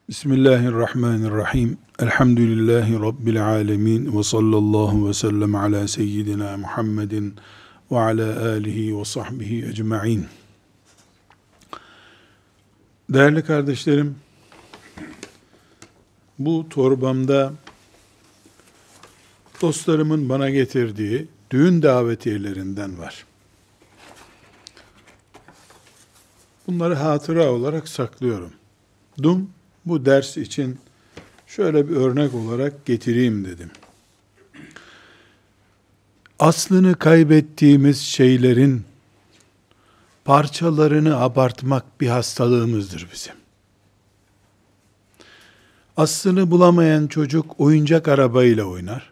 Bismillahirrahmanirrahim. Elhamdülillahi Rabbil alemin. Ve sallallahu ve sellem ala seyyidina Muhammedin ve ala alihi ve sahbihi ecma'in. Değerli kardeşlerim, bu torbamda dostlarımın bana getirdiği düğün davetiyelerinden var. Bunları hatıra olarak saklıyorum. Bu ders için şöyle bir örnek olarak getireyim dedim. Aslını kaybettiğimiz şeylerin parçalarını abartmak bir hastalığımızdır bizim. Aslını bulamayan çocuk oyuncak arabayla oynar.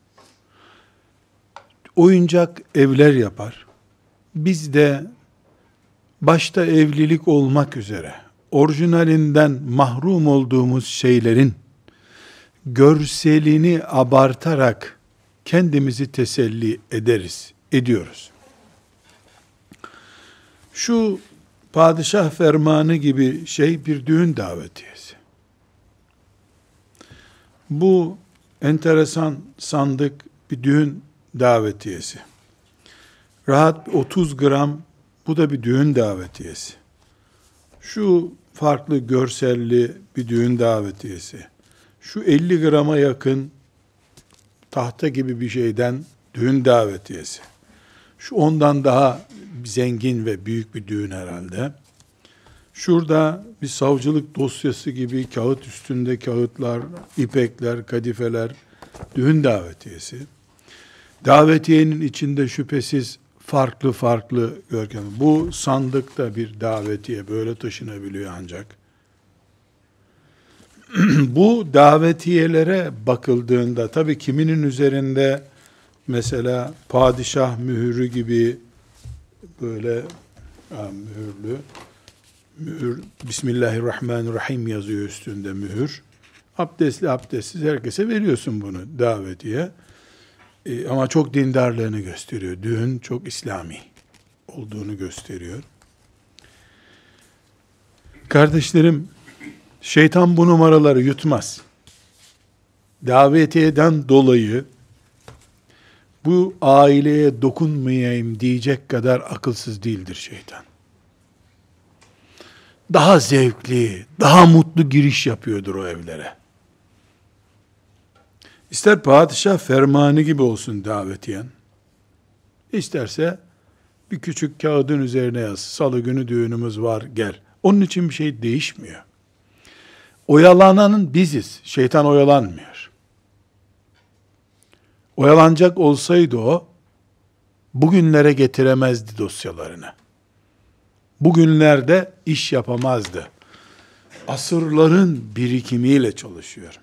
Oyuncak evler yapar. Biz de başta evlilik olmak üzere orijinalinden mahrum olduğumuz şeylerin görselini abartarak kendimizi teselli ediyoruz. Şu padişah fermanı gibi şey bir düğün davetiyesi. Bu enteresan sandık bir düğün davetiyesi. Rahat 30 gram, bu da bir düğün davetiyesi. Şu farklı görselli bir düğün davetiyesi. Şu 50 grama yakın tahta gibi bir şeyden düğün davetiyesi. Şu ondan daha zengin ve büyük bir düğün herhalde. Şurada bir savcılık dosyası gibi kağıt üstünde kağıtlar, ipekler, kadifeler, düğün davetiyesi. Davetiyenin içinde şüphesiz farklı görkem. Bu sandıkta bir davetiye böyle taşınabiliyor ancak. Bu davetiyelere bakıldığında tabii kiminin üzerinde mesela padişah mühürü gibi böyle mühür Bismillahirrahmanirrahim yazıyor üstünde mühür. Abdestli abdestsiz herkese veriyorsun bunu davetiye. Ama çok dindarlığını gösteriyor. Düğün çok İslami olduğunu gösteriyor. Kardeşlerim, şeytan bu numaraları yutmaz. Davetiyeden dolayı bu aileye dokunmayayım diyecek kadar akılsız değildir şeytan. Daha zevkli, daha mutlu giriş yapıyordur o evlere. İster padişah fermanı gibi olsun davetiyen, İsterse bir küçük kağıdın üzerine yaz, salı günü düğünümüz var gel. Onun için bir şey değişmiyor. Oyalananın biziz, şeytan oyalanmıyor. Oyalanacak olsaydı o, bugünlere getiremezdi dosyalarını. Bugünlerde iş yapamazdı. Asırların birikimiyle çalışıyor.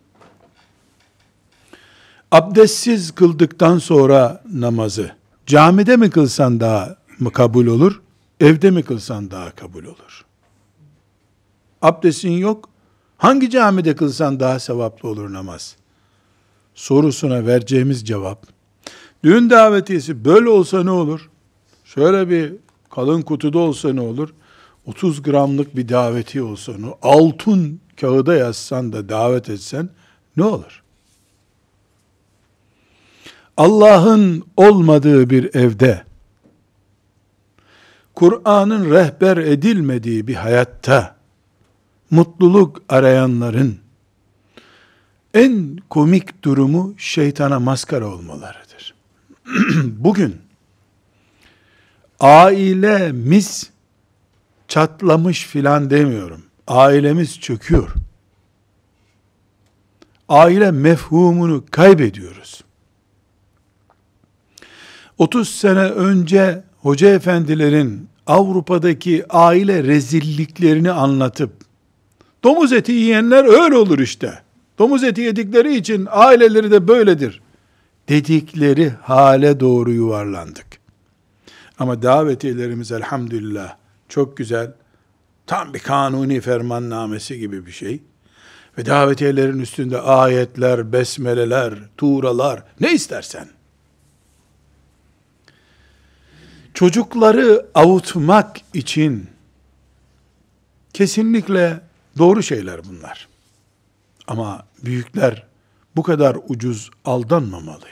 Abdestsiz kıldıktan sonra namazı, camide mi kılsan daha mı kabul olur, evde mi kılsan daha kabul olur? Abdestin yok, hangi camide kılsan daha sevaplı olur namaz? Sorusuna vereceğimiz cevap, düğün davetiyesi böyle olsa ne olur? Şöyle bir kalın kutuda olsa ne olur? 30 gramlık bir davetiye olsa ne olur? Altın kağıda yazsan da davet etsen ne olur? Allah'ın olmadığı bir evde, Kur'an'ın rehber edilmediği bir hayatta, mutluluk arayanların en komik durumu şeytana maskara olmalarıdır. Bugün, ailemiz çatlamış filan demiyorum. Ailemiz çöküyor. Aile mefhumunu kaybediyoruz. 30 sene önce hoca efendilerin Avrupa'daki aile rezilliklerini anlatıp, domuz eti yiyenler öyle olur işte, domuz eti yedikleri için aileleri de böyledir dedikleri hale doğru yuvarlandık. Ama davetiyelerimiz elhamdülillah çok güzel, tam bir kanuni fermannamesi gibi bir şey. Ve davetiyelerin üstünde ayetler, besmeleler, tuğralar, ne istersen. Çocukları avutmak için kesinlikle Doğru şeyler bunlar. Ama büyükler bu kadar ucuz aldanmamalı.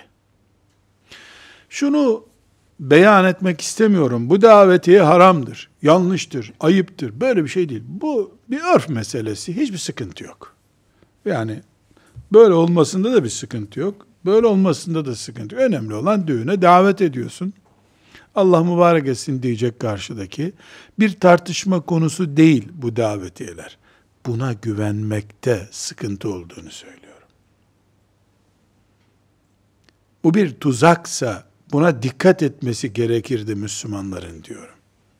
Şunu beyan etmek istemiyorum. Bu davetiye haramdır, yanlıştır, ayıptır. Böyle bir şey değil. Bu bir örf meselesi. Hiçbir sıkıntı yok. Yani böyle olmasında da bir sıkıntı yok. Böyle olmasında da sıkıntı yok. Önemli olan düğüne davet ediyorsun. Allah mübarek etsin diyecek karşıdaki. Bir tartışma konusu değil bu davetiyeler. Buna güvenmekte sıkıntı olduğunu söylüyorum. Bu bir tuzaksa buna dikkat etmesi gerekirdi Müslümanların diyorum.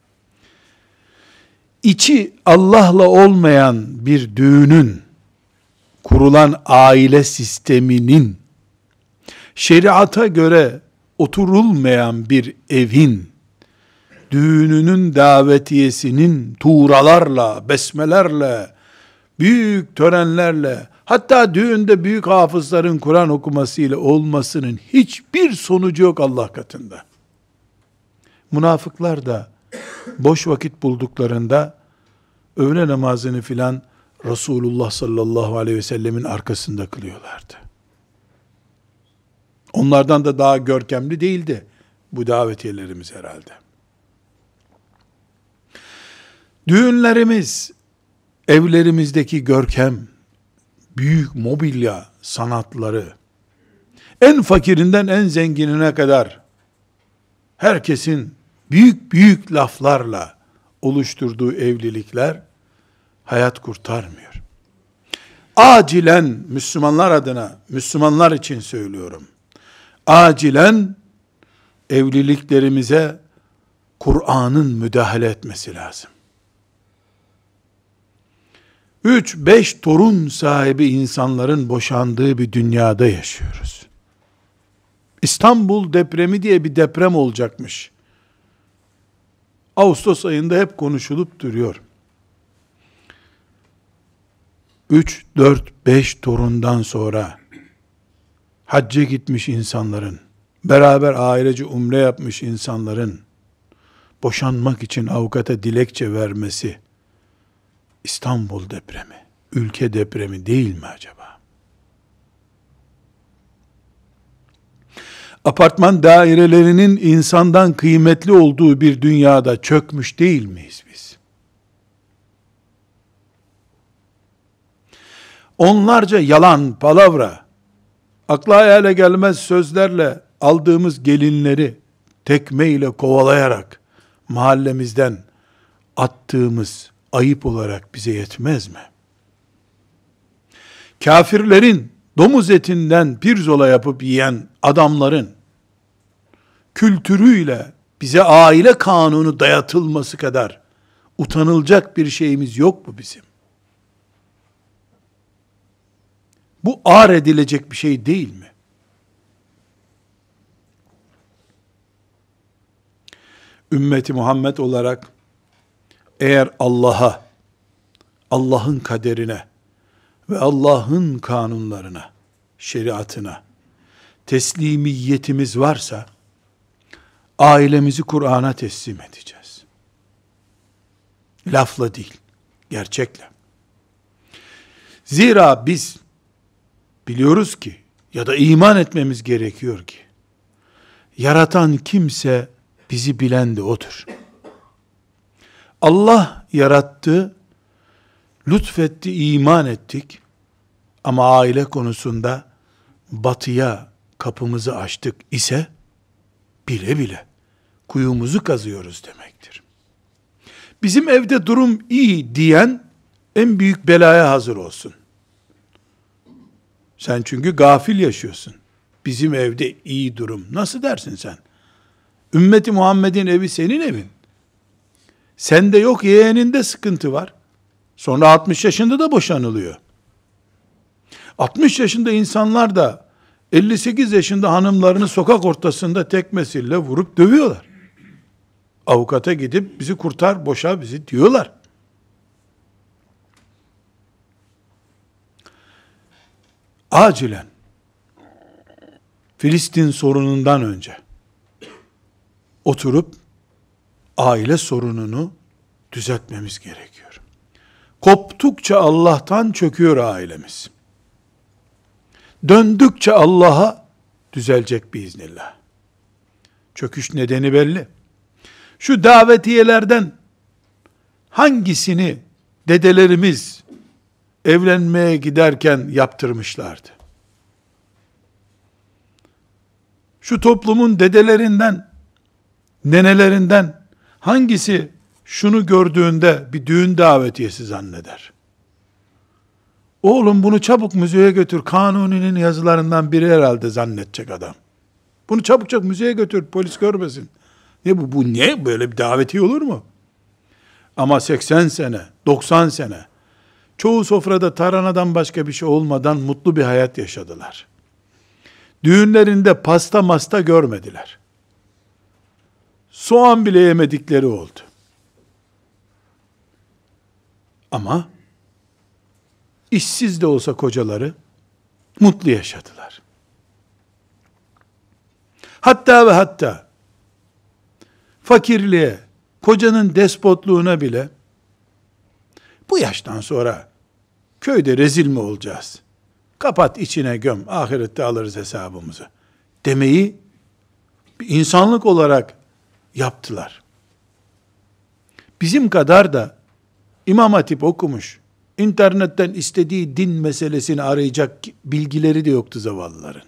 İçi Allah'la olmayan bir düğünün, kurulan aile sisteminin, şeriata göre oturulmayan bir evin, düğününün davetiyesinin tuğralarla, besmelerle, büyük törenlerle, hatta düğünde büyük hafızların Kur'an okumasıyla olmasının hiçbir sonucu yok Allah katında. Münafıklar da boş vakit bulduklarında öğle namazını filan Resulullah sallallahu aleyhi ve sellemin arkasında kılıyorlardı. Onlardan da daha görkemli değildi bu davetiyelerimiz herhalde. Düğünlerimiz, evlerimizdeki görkem, büyük mobilya sanatları, en fakirinden en zenginine kadar herkesin büyük büyük laflarla oluşturduğu evlilikler hayat kurtarmıyor. Acilen Müslümanlar adına, Müslümanlar için söylüyorum. Acilen evliliklerimize Kur'an'ın müdahale etmesi lazım. 3-5 torun sahibi insanların boşandığı bir dünyada yaşıyoruz. İstanbul depremi diye bir deprem olacakmış. Ağustos ayında hep konuşulup duruyor. 3, 4, 5 torundan sonra hacca gitmiş insanların, beraber ailece umre yapmış insanların boşanmak için avukata dilekçe vermesi İstanbul depremi, ülke depremi değil mi acaba? Apartman dairelerinin insandan kıymetli olduğu bir dünyada çökmüş değil miyiz biz? Onlarca yalan, palavra, akla hayale gelmez sözlerle aldığımız gelinleri tekmeyle kovalayarak mahallemizden attığımız ayıp olarak bize yetmez mi? Kafirlerin domuz etinden pirzola yapıp yiyen adamların kültürüyle bize aile kanunu dayatılması kadar utanılacak bir şeyimiz yok mu bizim? Bu ar edilecek bir şey değil mi? Ümmeti Muhammed olarak eğer Allah'a, Allah'ın kaderine ve Allah'ın kanunlarına, şeriatına teslimiyetimiz varsa, ailemizi Kur'an'a teslim edeceğiz. Lafla değil, gerçekle. Zira biz biliyoruz ki, ya da iman etmemiz gerekiyor ki, yaratan kimse bizi bilen de odur. Allah yarattı, lütfetti, iman ettik. Ama aile konusunda batıya kapımızı açtık ise, bile bile kuyumuzu kazıyoruz demektir. Bizim evde durum iyi diyen, en büyük belaya hazır olsun. Sen çünkü gafil yaşıyorsun. Bizim evde iyi durum. Nasıl dersin sen? Ümmeti Muhammed'in evi senin evin. Sende yok, yeğeninde sıkıntı var. Sonra 60 yaşında da boşanılıyor. 60 yaşında insanlar da 58 yaşında hanımlarını sokak ortasında tekmesiyle vurup dövüyorlar. Avukata gidip bizi kurtar, boşa bizi diyorlar. Acilen Filistin sorunundan önce oturup aile sorununu düzeltmemiz gerekiyor. Koptukça Allah'tan çöküyor ailemiz. Döndükçe Allah'a düzelecek biiznillah. Çöküş nedeni belli. Şu davetiyelerden hangisini dedelerimiz evlenmeye giderken yaptırmışlardı? Şu toplumun dedelerinden, nenelerinden hangisi şunu gördüğünde bir düğün davetiyesi zanneder? Oğlum bunu çabuk müzeye götür. Kanuni'nin yazılarından biri herhalde zannedecek adam. Bunu çabuk müzeye götür. Polis görmesin. Bu ne? Böyle bir davetiye olur mu? Ama 80 sene, 90 sene çoğu sofrada tarhanadan başka bir şey olmadan mutlu bir hayat yaşadılar. Düğünlerinde pasta masta görmediler. Soğan bile yemedikleri oldu. Ama işsiz de olsa kocaları mutlu yaşadılar. Hatta ve hatta fakirliğe, kocanın despotluğuna bile bu yaştan sonra köyde rezil mi olacağız? Kapat içine göm, ahirette alırız hesabımızı demeyi bir insanlık olarak yaptılar. Bizim kadar da İmam Hatip okumuş, internetten istediği din meselesini arayacak bilgileri de yoktu zavallıların.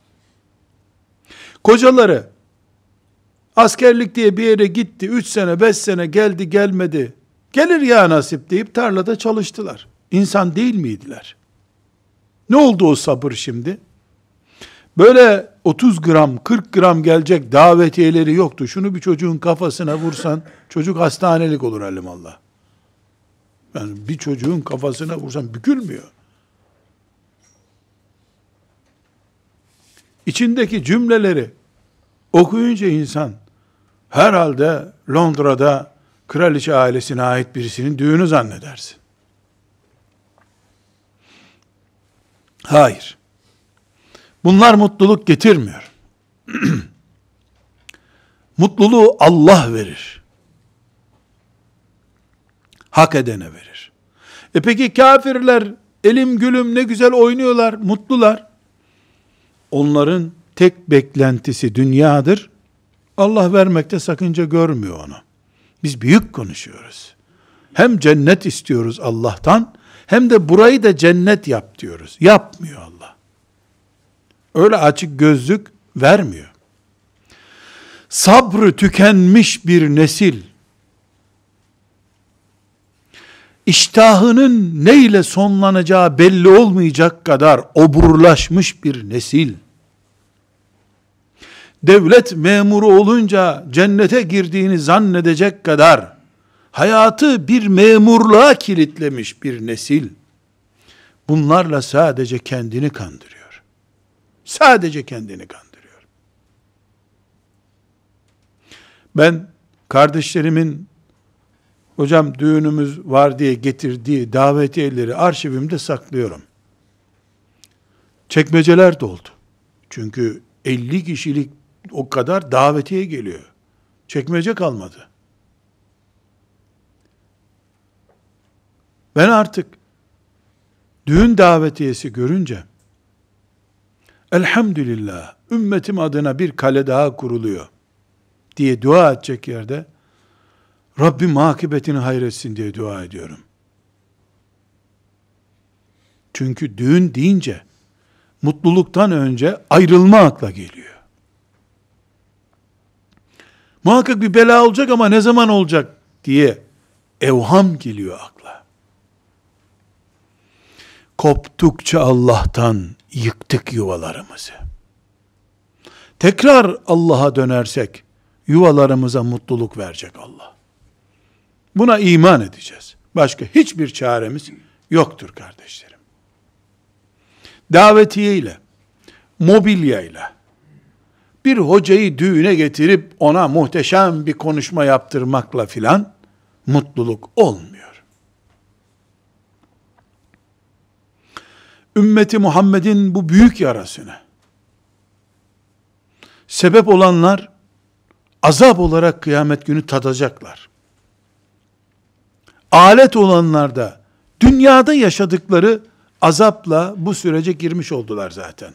Kocaları askerlik diye bir yere gitti, 3 sene 5 sene geldi gelmedi, gelir ya nasip deyip tarlada çalıştılar. İnsan değil miydiler? Ne oldu o sabır şimdi? Böyle 30 gram 40 gram gelecek davetiyeleri yoktu. Şunu bir çocuğun kafasına vursan çocuk hastanelik olur alimallah. Yani bir çocuğun kafasına vursan bükülmüyor. İçindeki cümleleri okuyunca insan herhalde Londra'da kraliçe ailesine ait birisinin düğünü zannedersin. Hayır. Bunlar mutluluk getirmiyor. Mutluluğu Allah verir. Hak edene verir. Peki kafirler elim gülüm ne güzel oynuyorlar, mutlular. Onların tek beklentisi dünyadır. Allah vermekte sakınca görmüyor onu. Biz büyük konuşuyoruz. Hem cennet istiyoruz Allah'tan, hem de burayı da cennet yap diyoruz. Yapmıyor Allah. Öyle açık gözlük vermiyor. Sabrı tükenmiş bir nesil, iştahının neyle sonlanacağı belli olmayacak kadar oburlaşmış bir nesil, devlet memuru olunca cennete girdiğini zannedecek kadar hayatı bir memurluğa kilitlemiş bir nesil, bunlarla sadece kendini kandırıyor. Sadece kendini kandırıyor. Ben kardeşlerimin hocam düğünümüz var diye getirdiği davetiyeleri arşivimde saklıyorum. Çekmeceler doldu. Çünkü 50 kişilik o kadar davetiye geliyor. Çekmece kalmadı. Ben artık düğün davetiyesi görünce elhamdülillah ümmetim adına bir kale daha kuruluyor diye dua edecek yerde Rabbim akıbetini hayretsin diye dua ediyorum. Çünkü düğün deyince mutluluktan önce ayrılma akla geliyor. Muhakkak bir bela olacak ama ne zaman olacak diye evham geliyor akla. Koptukça Allah'tan yıktık yuvalarımızı. Tekrar Allah'a dönersek yuvalarımıza mutluluk verecek Allah. Buna iman edeceğiz. Başka hiçbir çaremiz yoktur kardeşlerim. Davetiyeyle, mobilyayla, bir hocayı düğüne getirip ona muhteşem bir konuşma yaptırmakla filan mutluluk olmuyor. Ümmeti Muhammed'in bu büyük yarasına sebep olanlar azap olarak kıyamet günü tadacaklar. Alet olanlar da Dünyada yaşadıkları azapla bu sürece girmiş oldular zaten.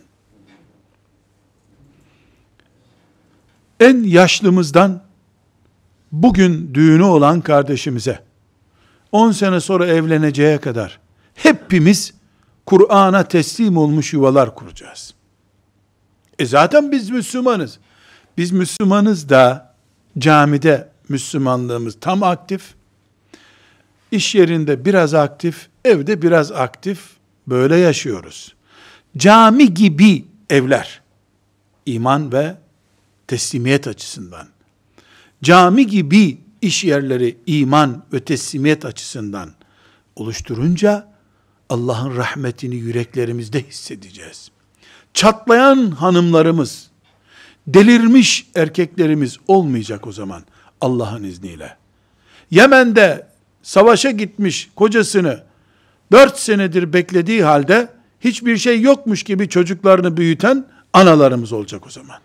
En yaşlımızdan bugün düğünü olan kardeşimize 10 sene sonra evleneceğe kadar hepimiz Kur'an'a teslim olmuş yuvalar kuracağız. Zaten biz Müslümanız. Biz Müslümanız da camide Müslümanlığımız tam aktif, iş yerinde biraz aktif, evde biraz aktif, böyle yaşıyoruz. Cami gibi evler, iman ve teslimiyet açısından, cami gibi iş yerleri iman ve teslimiyet açısından oluşturunca Allah'ın rahmetini yüreklerimizde hissedeceğiz. Çatlayan hanımlarımız, delirmiş erkeklerimiz olmayacak o zaman Allah'ın izniyle. Yemen'de savaşa gitmiş kocasını 4 senedir beklediği halde hiçbir şey yokmuş gibi çocuklarını büyüten analarımız olacak o zaman.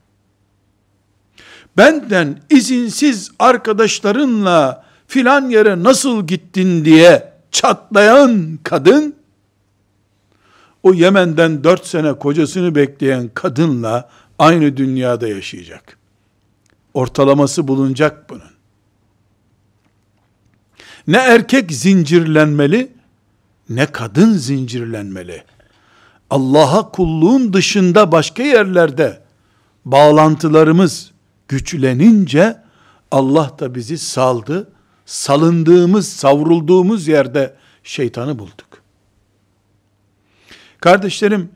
Benden izinsiz arkadaşlarınla filan yere nasıl gittin diye çatlayan kadın, o Yemen'den 4 sene kocasını bekleyen kadınla aynı dünyada yaşayacak. Ortalaması bulunacak bunun. Ne erkek zincirlenmeli, ne kadın zincirlenmeli. Allah'a kulluğun dışında başka yerlerde bağlantılarımız güçlenince Allah da bizi saldı. Salındığımız, savrulduğumuz yerde şeytanı bulduk. Kardeşlerim,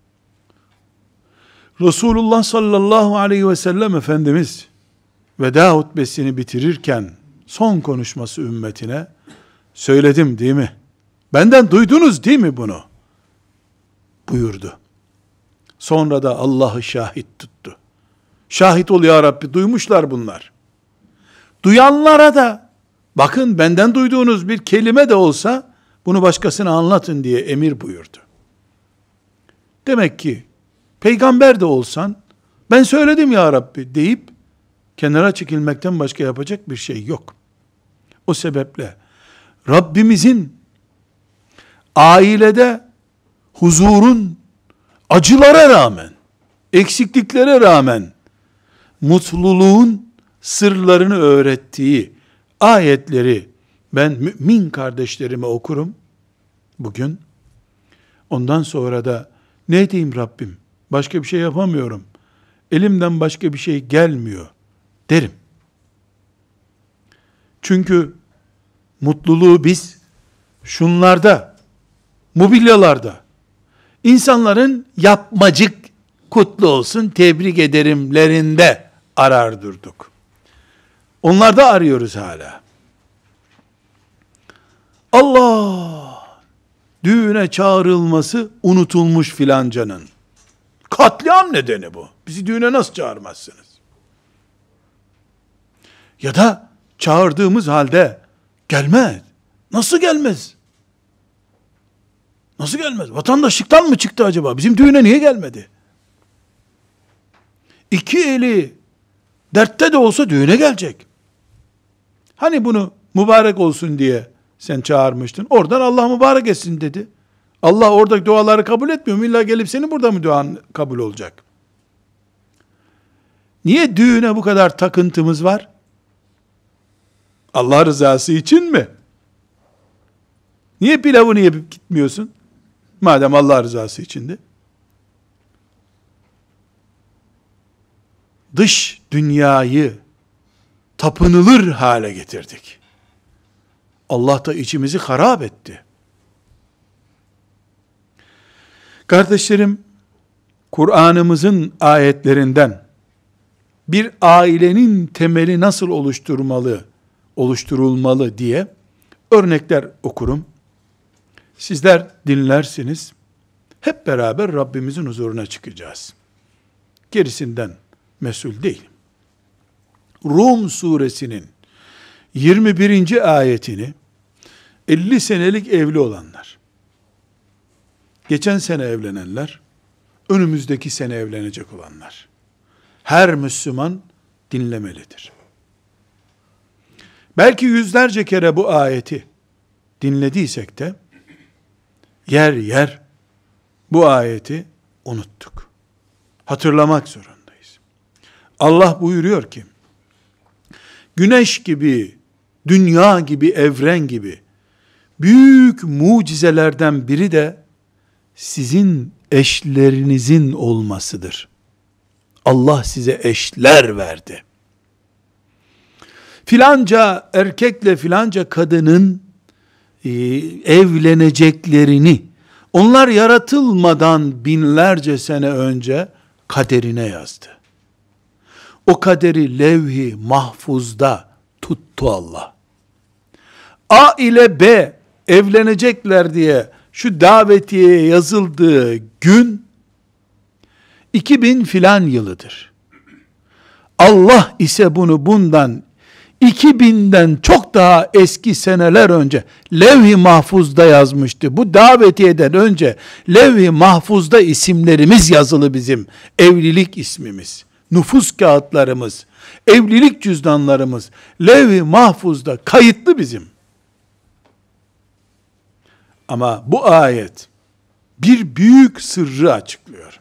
Resulullah sallallahu aleyhi ve sellem Efendimiz veda hutbesini bitirirken son konuşması ümmetine, söyledim değil mi? Benden duydunuz değil mi bunu? Buyurdu. Sonra da Allah'ı şahit tuttu. Şahit ol ya Rabbi, duymuşlar bunlar. Duyanlara da bakın benden duyduğunuz bir kelime de olsa bunu başkasına anlatın diye emir buyurdu. Demek ki peygamber de olsan ben söyledim ya Rabbi deyip kenara çekilmekten başka yapacak bir şey yok. O sebeple Rabbimizin ailede huzurun acılara rağmen, eksikliklere rağmen mutluluğun sırlarını öğrettiği ayetleri ben mümin kardeşlerime okurum bugün. Ondan sonra da ne diyeyim Rabbim? Başka bir şey yapamıyorum. Elimden başka bir şey gelmiyor derim. Çünkü mutluluğu biz şunlarda, mobilyalarda, insanların yapmacık kutlu olsun, tebrik ederimlerinde arar durduk. Onlarda arıyoruz hala. Allah, düğüne çağrılması unutulmuş filancanın. Katliam nedeni bu. Bizi düğüne nasıl çağırmazsınız? Ya da çağırdığımız halde gelmez. Nasıl gelmez? Nasıl gelmez? Vatandaşlıktan mı çıktı acaba? Bizim düğüne niye gelmedi? İki eli dertte de olsa düğüne gelecek. Hani bunu mübarek olsun diye sen çağırmıştın. Oradan Allah mübarek etsin dedi. Allah oradaki duaları kabul etmiyor mu? İlla gelip senin burada mı duan kabul olacak? Niye düğüne bu kadar takıntımız var? Allah rızası için mi? Niye pilavını yapıp gitmiyorsun? Madem Allah rızası içindi. Dış dünyayı tapınılır hale getirdik. Allah da içimizi harap etti. Kardeşlerim, Kur'an'ımızın ayetlerinden bir ailenin temeli nasıl oluşturulmalı diye örnekler okurum. Sizler dinlersiniz. Hep beraber Rabbimizin huzuruna çıkacağız. Gerisinden mesul değilim. Rum suresinin 21. ayetini 50 senelik evli olanlar, geçen sene evlenenler, önümüzdeki sene evlenecek olanlar, her Müslüman dinlemelidir. Belki yüzlerce kere bu ayeti dinlediysek de yer yer bu ayeti unuttuk. Hatırlamak zorundayız. Allah buyuruyor ki, güneş gibi, dünya gibi, evren gibi büyük mucizelerden biri de sizin eşlerinizin olmasıdır. Allah size eşler verdi. Filanca erkekle filanca kadının evleneceklerini onlar yaratılmadan binlerce sene önce kaderine yazdı. O kaderi levh-i mahfuzda tuttu Allah. A ile B evlenecekler diye şu davetiyeye yazıldığı gün 2000 filan yılıdır. Allah ise bunu bundan 2000'den çok daha eski seneler önce levh-i mahfuzda yazmıştı. Bu davetiyeden önce levh-i mahfuzda isimlerimiz yazılı bizim. Evlilik ismimiz, nüfus kağıtlarımız, evlilik cüzdanlarımız levh-i mahfuzda kayıtlı bizim. Ama bu ayet bir büyük sırrı açıklıyor.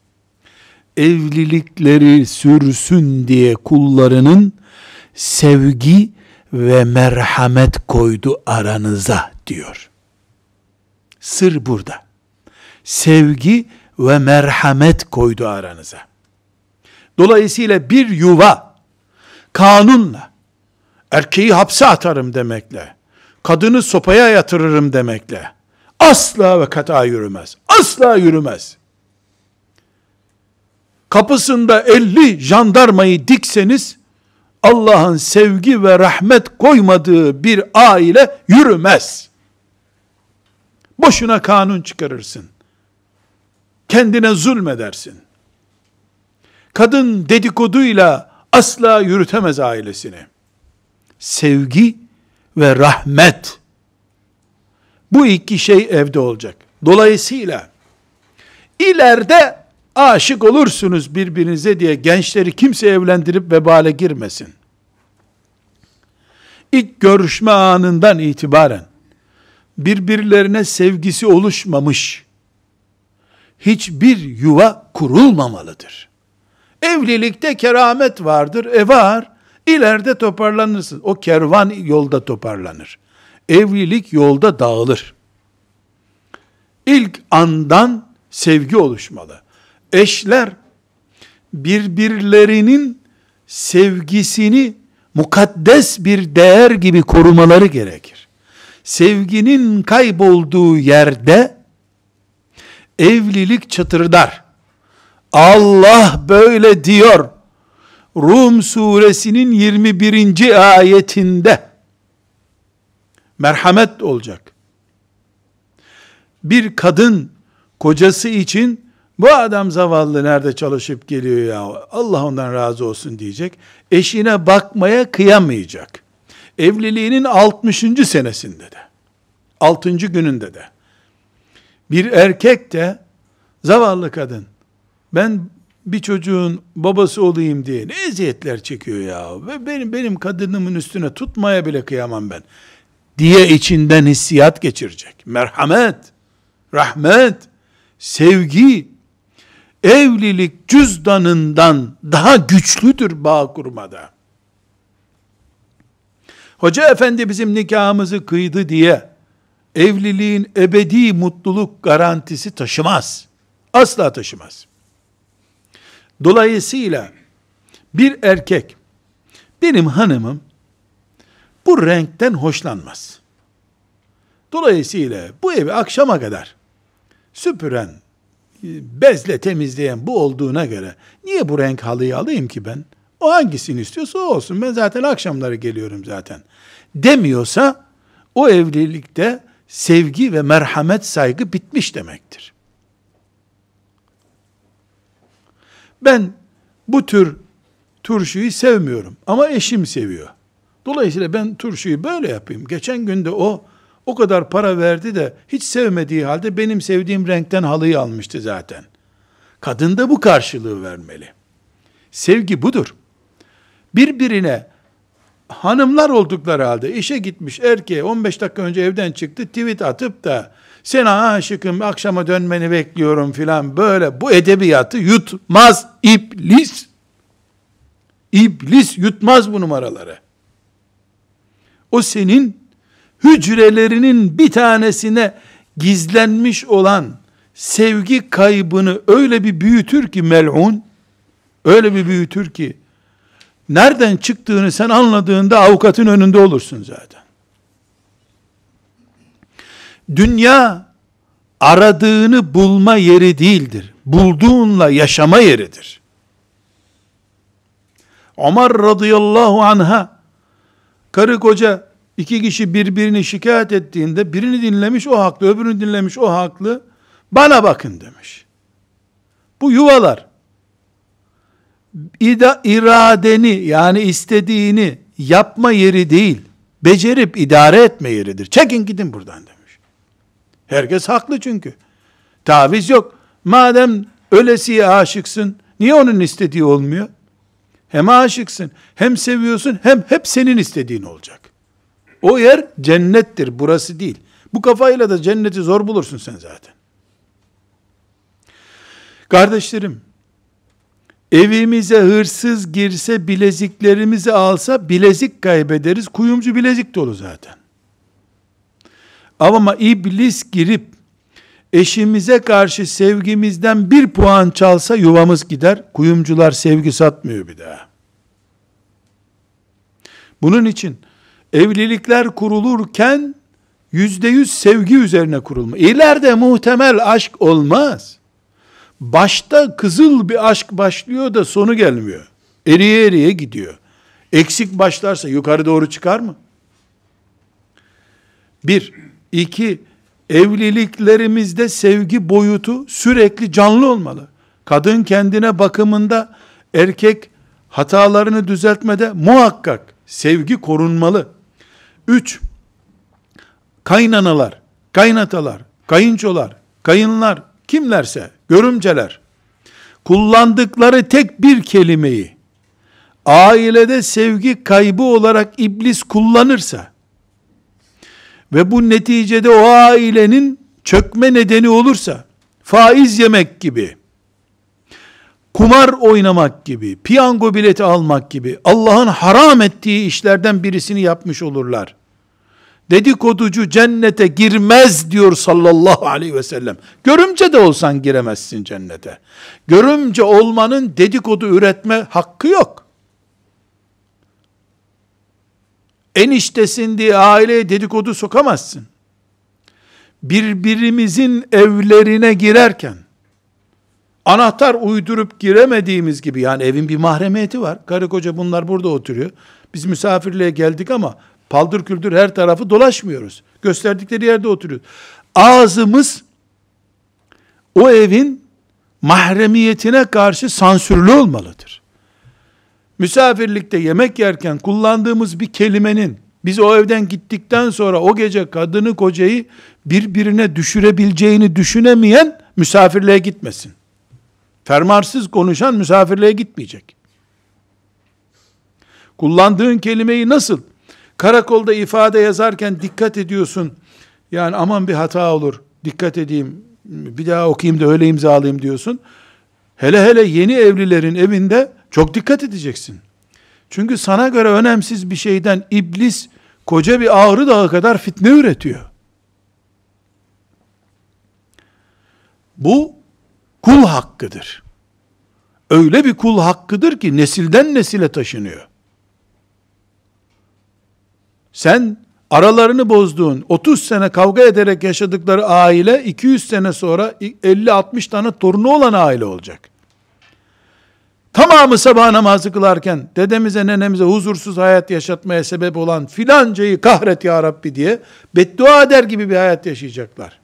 Evlilikleri sürsün diye kullarının sevgi ve merhamet koydu aranıza diyor. Sır burada. Sevgi ve merhamet koydu aranıza. Dolayısıyla bir yuva kanunla, erkeği hapse atarım demekle, kadını sopaya yatırırım demekle asla ve kata yürümez. Asla yürümez. Kapısında 50 jandarmayı dikseniz Allah'ın sevgi ve rahmet koymadığı bir aile yürümez. Boşuna kanun çıkarırsın. Kendine zulmedersin. Kadın dedikoduyla asla yürütemez ailesini. Sevgi ve rahmet. Bu iki şey evde olacak. Dolayısıyla ileride aşık olursunuz birbirinize diye gençleri kimse evlendirip vebale girmesin. İlk görüşme anından itibaren birbirlerine sevgisi oluşmamış hiçbir yuva kurulmamalıdır. Evlilikte keramet vardır. Var. İleride toparlanırsın. O kervan yolda toparlanır. Evlilik yolda dağılır. İlk andan sevgi oluşmalı. Eşler birbirlerinin sevgisini mukaddes bir değer gibi korumaları gerekir. Sevginin kaybolduğu yerde evlilik çatırdar. Allah böyle diyor. Rum suresinin 21. ayetinde merhamet olacak. Bir kadın kocası için bu adam zavallı nerede çalışıp geliyor ya, Allah ondan razı olsun diyecek. Eşine bakmaya kıyamayacak. Evliliğinin 60. senesinde de, 6. gününde de bir erkek de zavallı kadın, ben bir çocuğun babası olayım diye ne eziyetler çekiyor ya, ve benim kadınımın üstüne tutmaya bile kıyamam ben diye içinden hissiyat geçirecek. Merhamet, rahmet, sevgi, evlilik cüzdanından daha güçlüdür bağ kurmada. Hoca efendi bizim nikahımızı kıydı diye evliliğin ebedi mutluluk garantisi taşımaz. Asla taşımaz. Dolayısıyla bir erkek, benim hanımım bu renkten hoşlanmaz. Dolayısıyla bu evi akşama kadar süpüren, bezle temizleyen bu olduğuna göre niye bu renk halıyı alayım ki ben? O hangisini istiyorsa o olsun. Ben zaten akşamları geliyorum zaten. Demiyorsa o evlilikte sevgi ve merhamet, saygı bitmiş demektir. Ben bu tür turşuyu sevmiyorum ama eşim seviyor. Dolayısıyla ben turşuyu böyle yapayım. Geçen gün de o kadar para verdi de hiç sevmediği halde benim sevdiğim renkten halıyı almıştı zaten. Kadın da bu karşılığı vermeli. Sevgi budur. Birbirine hanımlar oldukları halde işe gitmiş erkeğe 15 dakika önce evden çıktı, tweet atıp da sana aşıkım, akşama dönmeni bekliyorum filan, böyle bu edebiyatı yutmaz iblis. İblis yutmaz bu numaraları. O senin hücrelerinin bir tanesine gizlenmiş olan sevgi kaybını öyle bir büyütür ki mel'un, öyle bir büyütür ki nereden çıktığını sen anladığında avukatın önünde olursun zaten. Dünya aradığını bulma yeri değildir. Bulduğunla yaşama yeridir. Ömer radıyallahu anha, karı koca iki kişi birbirini şikayet ettiğinde birini dinlemiş o haklı, öbürünü dinlemiş o haklı. Bana bakın demiş. Bu yuvalar iradeni, yani istediğini yapma yeri değil, becerip idare etme yeridir. Çekin gidin buradan demiş. Herkes haklı çünkü. Taviz yok. Madem ölesiye aşıksın, niye onun istediği olmuyor? Hem aşıksın, hem seviyorsun, hem hep senin istediğin olacak. O yer cennettir, burası değil. Bu kafayla da cenneti zor bulursun sen zaten. Kardeşlerim, evimize hırsız girse, bileziklerimizi alsa, bilezik kaybederiz. Kuyumcu bilezik dolu zaten. Ama iblis girip, eşimize karşı sevgimizden 1 puan çalsa yuvamız gider. Kuyumcular sevgi satmıyor bir daha. Bunun için evlilikler kurulurken %100 sevgi üzerine kurulma. İleride muhtemel aşk olmaz. Başta kızıl bir aşk başlıyor da sonu gelmiyor. Eriye eriye gidiyor. Eksik başlarsa yukarı doğru çıkar mı? 1. 2. Evliliklerimizde sevgi boyutu sürekli canlı olmalı. Kadın kendine bakımında, erkek hatalarını düzeltmede muhakkak sevgi korunmalı. 3. Kaynanalar, kaynatalar, kayınçolar, kayınlar, kimlerse, görümceler, kullandıkları tek bir kelimeyi ailede sevgi kaybı olarak iblis kullanırsa ve bu neticede o ailenin çökme nedeni olursa, faiz yemek gibi, kumar oynamak gibi, piyango bileti almak gibi, Allah'ın haram ettiği işlerden birisini yapmış olurlar. Dedikoducu cennete girmez diyor sallallahu aleyhi ve sellem. Görümce de olsan giremezsin cennete. Görümce olmanın dedikodu üretme hakkı yok. Eniştesin diye aileye dedikodu sokamazsın. Birbirimizin evlerine girerken, anahtar uydurup giremediğimiz gibi, yani evin bir mahremiyeti var. Karı koca bunlar burada oturuyor. Biz misafirliğe geldik ama paldır küldür her tarafı dolaşmıyoruz. Gösterdikleri yerde oturuyoruz. Ağzımız o evin mahremiyetine karşı sansürlü olmalıdır. Misafirlikte yemek yerken kullandığımız bir kelimenin biz o evden gittikten sonra o gece kadını kocayı birbirine düşürebileceğini düşünemeyen misafirliğe gitmesin. Fermarsız konuşan misafirliğe gitmeyecek. Kullandığın kelimeyi nasıl karakolda ifade yazarken dikkat ediyorsun, yani aman bir hata olur, dikkat edeyim, bir daha okuyayım da öyle imzalayayım diyorsun. Hele hele yeni evlilerin evinde çok dikkat edeceksin. Çünkü sana göre önemsiz bir şeyden iblis koca bir Ağrı Dağı kadar fitne üretiyor. Bu kul hakkıdır. Öyle bir kul hakkıdır ki nesilden nesile taşınıyor. Sen aralarını bozduğun, 30 sene kavga ederek yaşadıkları aile 200 sene sonra 50-60 tane torunu olan aile olacak. Tamamı sabah namazı kılarken dedemize nenemize huzursuz hayat yaşatmaya sebep olan filancayı kahret ya Rabbi diye beddua eder gibi bir hayat yaşayacaklar.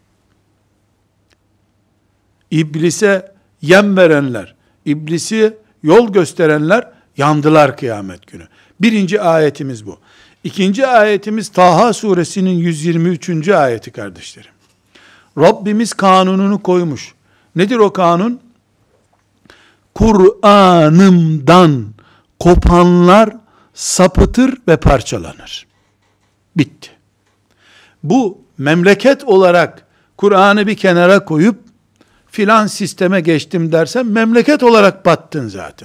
İblise yem verenler, iblisi yol gösterenler yandılar kıyamet günü. 1. ayetimiz bu. 2. ayetimiz Taha suresinin 123. ayeti kardeşlerim. Rabbimiz kanununu koymuş. Nedir o kanun? Kur'an'ımdan kopanlar sapıtır ve parçalanır. Bitti. Bu memleket olarak Kur'an'ı bir kenara koyup filan sisteme geçtim dersen memleket olarak battın zaten.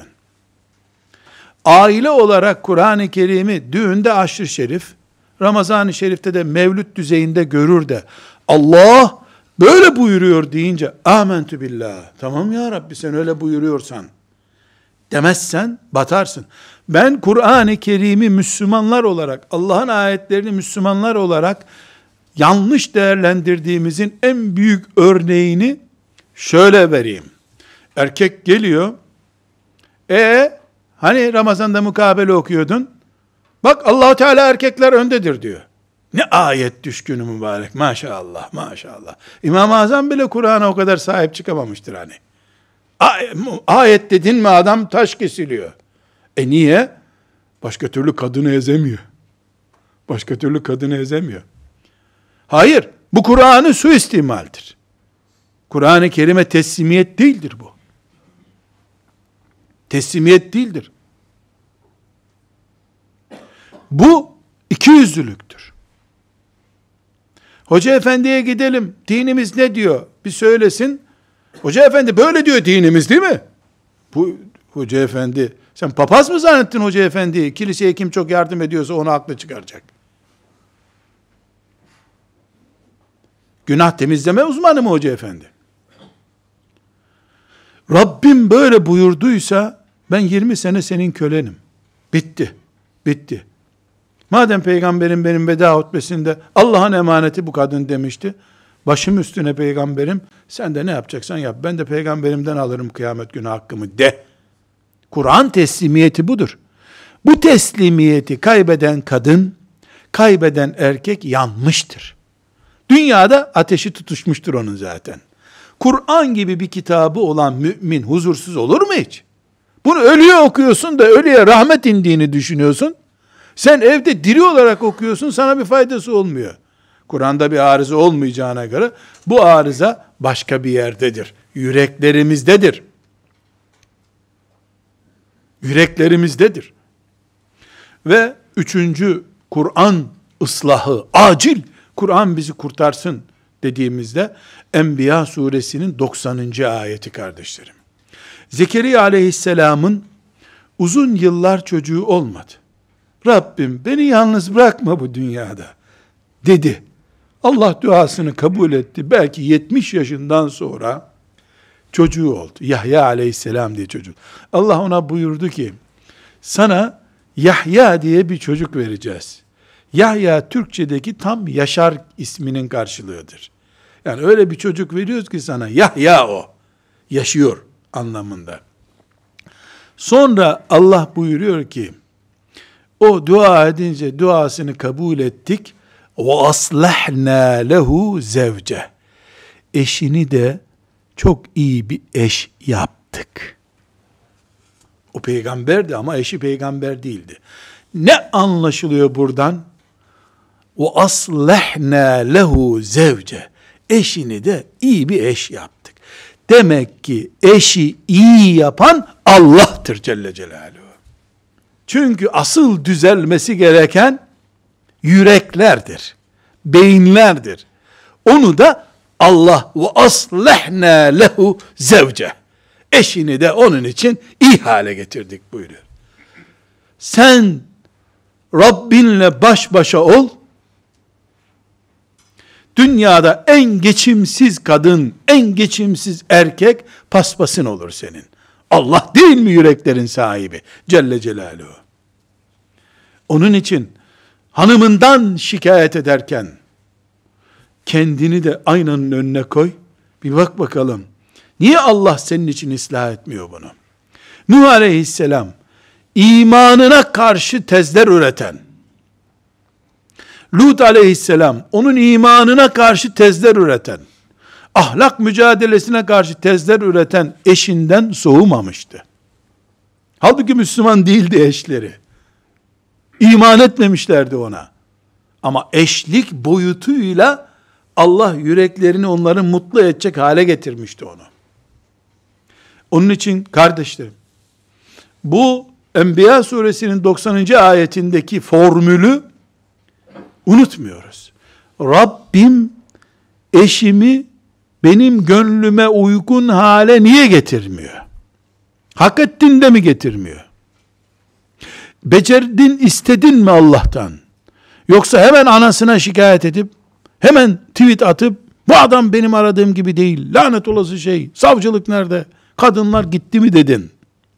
Aile olarak Kur'an-ı Kerim'i düğünde aşr-ı şerif, Ramazan-ı Şerif'te de mevlüt düzeyinde görür de Allah böyle buyuruyor deyince amentü billah, tamam ya Rabbi sen öyle buyuruyorsan demezsen batarsın. Ben Kur'an-ı Kerim'i Müslümanlar olarak, Allah'ın ayetlerini Müslümanlar olarak yanlış değerlendirdiğimizin en büyük örneğini şöyle vereyim. Erkek geliyor, hani Ramazan'da mukabele okuyordun, bak Allah-u Teala erkekler öndedir diyor. Ne ayet düşkünü mübarek, maşallah, maşallah. İmam-ı Azam bile Kur'an'a o kadar sahip çıkamamıştır hani. Ayet dedin mi adam taş kesiliyor. Niye? Başka türlü kadını ezemiyor. Başka türlü kadını ezemiyor. Hayır, bu Kur'an'ı suistimaldir. Kur'an-ı Kerim'e teslimiyet değildir bu. Teslimiyet değildir. Bu ikiyüzlülüktür. Hoca efendiye gidelim, dinimiz ne diyor? Bir söylesin. Hoca efendi böyle diyor dinimiz değil mi? Bu hoca efendi, sen papaz mı zannettin hoca efendiyi? Kiliseye kim çok yardım ediyorsa onu haklı çıkaracak. Günah temizleme uzmanı mı hoca efendi? Rabbim böyle buyurduysa ben 20 sene senin kölenim. Bitti. Bitti. Madem peygamberim benim veda hutbesinde Allah'ın emaneti bu kadın demişti. Başım üstüne peygamberim, sen de ne yapacaksan yap. Ben de peygamberimden alırım kıyamet günü hakkımı de. Kur'an teslimiyeti budur. Bu teslimiyeti kaybeden kadın, kaybeden erkek yanmıştır. Dünyada ateşi tutuşmuştur onun zaten. Kur'an gibi bir kitabı olan mümin huzursuz olur mu hiç? Bunu ölüye okuyorsun da ölüye rahmet indiğini düşünüyorsun. Sen evde diri olarak okuyorsun, sana bir faydası olmuyor. Kur'an'da bir arıza olmayacağına göre bu arıza başka bir yerdedir. Yüreklerimizdedir. Yüreklerimizdedir. Ve üçüncü Kur'an ıslahı, acil Kur'an bizi kurtarsın dediğimizde Enbiya suresinin 90. ayeti kardeşlerim. Zekeriya aleyhisselamın uzun yıllar çocuğu olmadı. Rabbim beni yalnız bırakma bu dünyada dedi. Allah duasını kabul etti. Belki 70 yaşından sonra çocuğu oldu. Yahya aleyhisselam diye çocuk. Allah ona buyurdu ki, sana Yahya diye bir çocuk vereceğiz. Yahya Türkçedeki tam Yaşar isminin karşılığıdır. Yani öyle bir çocuk veriyoruz ki sana, Yahya o. Yaşıyor anlamında. Sonra Allah buyuruyor ki, o dua edince duasını kabul ettik. وَأَصْلَحْنَا لَهُ زَوْجَهُ Eşini de çok iyi bir eş yaptık. O peygamberdi ama eşi peygamber değildi. Ne anlaşılıyor buradan? وَأَصْلَحْنَا لَهُ زَوْجَهُ Eşini de iyi bir eş yaptık. Demek ki eşi iyi yapan Allah'tır Celle Celaluhu. Çünkü asıl düzelmesi gereken yüreklerdir, beyinlerdir. Onu da Allah ve aslehna lehu zevce. Eşini de onun için iyi hale getirdik buyuruyor. Sen Rabbinle baş başa ol. Dünyada en geçimsiz kadın, en geçimsiz erkek paspasın olur senin. Allah değil mi yüreklerin sahibi? Celle Celaluhu. Onun için hanımından şikayet ederken kendini de aynanın önüne koy. Bir bak bakalım. Niye Allah senin için ıslah etmiyor bunu? Nuh aleyhisselam imanına karşı tezler üreten, Lut aleyhisselam onun imanına karşı tezler üreten, ahlak mücadelesine karşı tezler üreten eşinden soğumamıştı. Halbuki Müslüman değildi eşleri. İman etmemişlerdi ona. Ama eşlik boyutuyla Allah yüreklerini onların mutlu edecek hale getirmişti onu. Onun için kardeşlerim, bu Enbiya suresinin 90. ayetindeki formülü unutmuyoruz. Rabbim eşimi benim gönlüme uygun hale niye getirmiyor? Hak ettin de mi getirmiyor? Becerdin, istedin mi Allah'tan? Yoksa hemen anasına şikayet edip, hemen tweet atıp, bu adam benim aradığım gibi değil, lanet olası şey, savcılık nerede, kadınlar gitti mi dedin?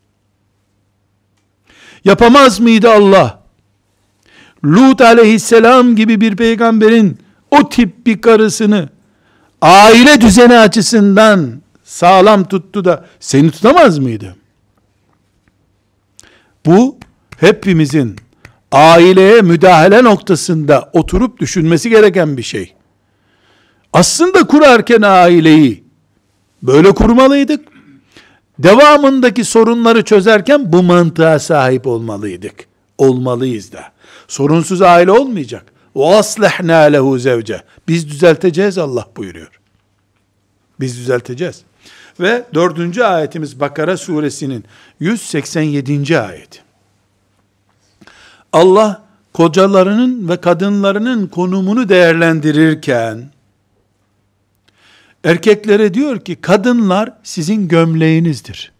Yapamaz mıydı Allah? Lut aleyhisselam gibi bir peygamberin o tip bir karısını aile düzeni açısından sağlam tuttu da seni tutamaz mıydı? Bu hepimizin aileye müdahale noktasında oturup düşünmesi gereken bir şey. Aslında kurarken aileyi böyle kurmalıydık. Devamındaki sorunları çözerken bu mantığa sahip olmalıydık. Olmalıyız da. Sorunsuz aile olmayacak. وَاصْلِحْنَا لَهُ زَوْجَهُ Biz düzelteceğiz Allah buyuruyor. Biz düzelteceğiz. Ve 4. ayetimiz Bakara suresinin 187. ayeti. Allah kocalarının ve kadınlarının konumunu değerlendirirken erkeklere diyor ki kadınlar sizin gömleğinizdir.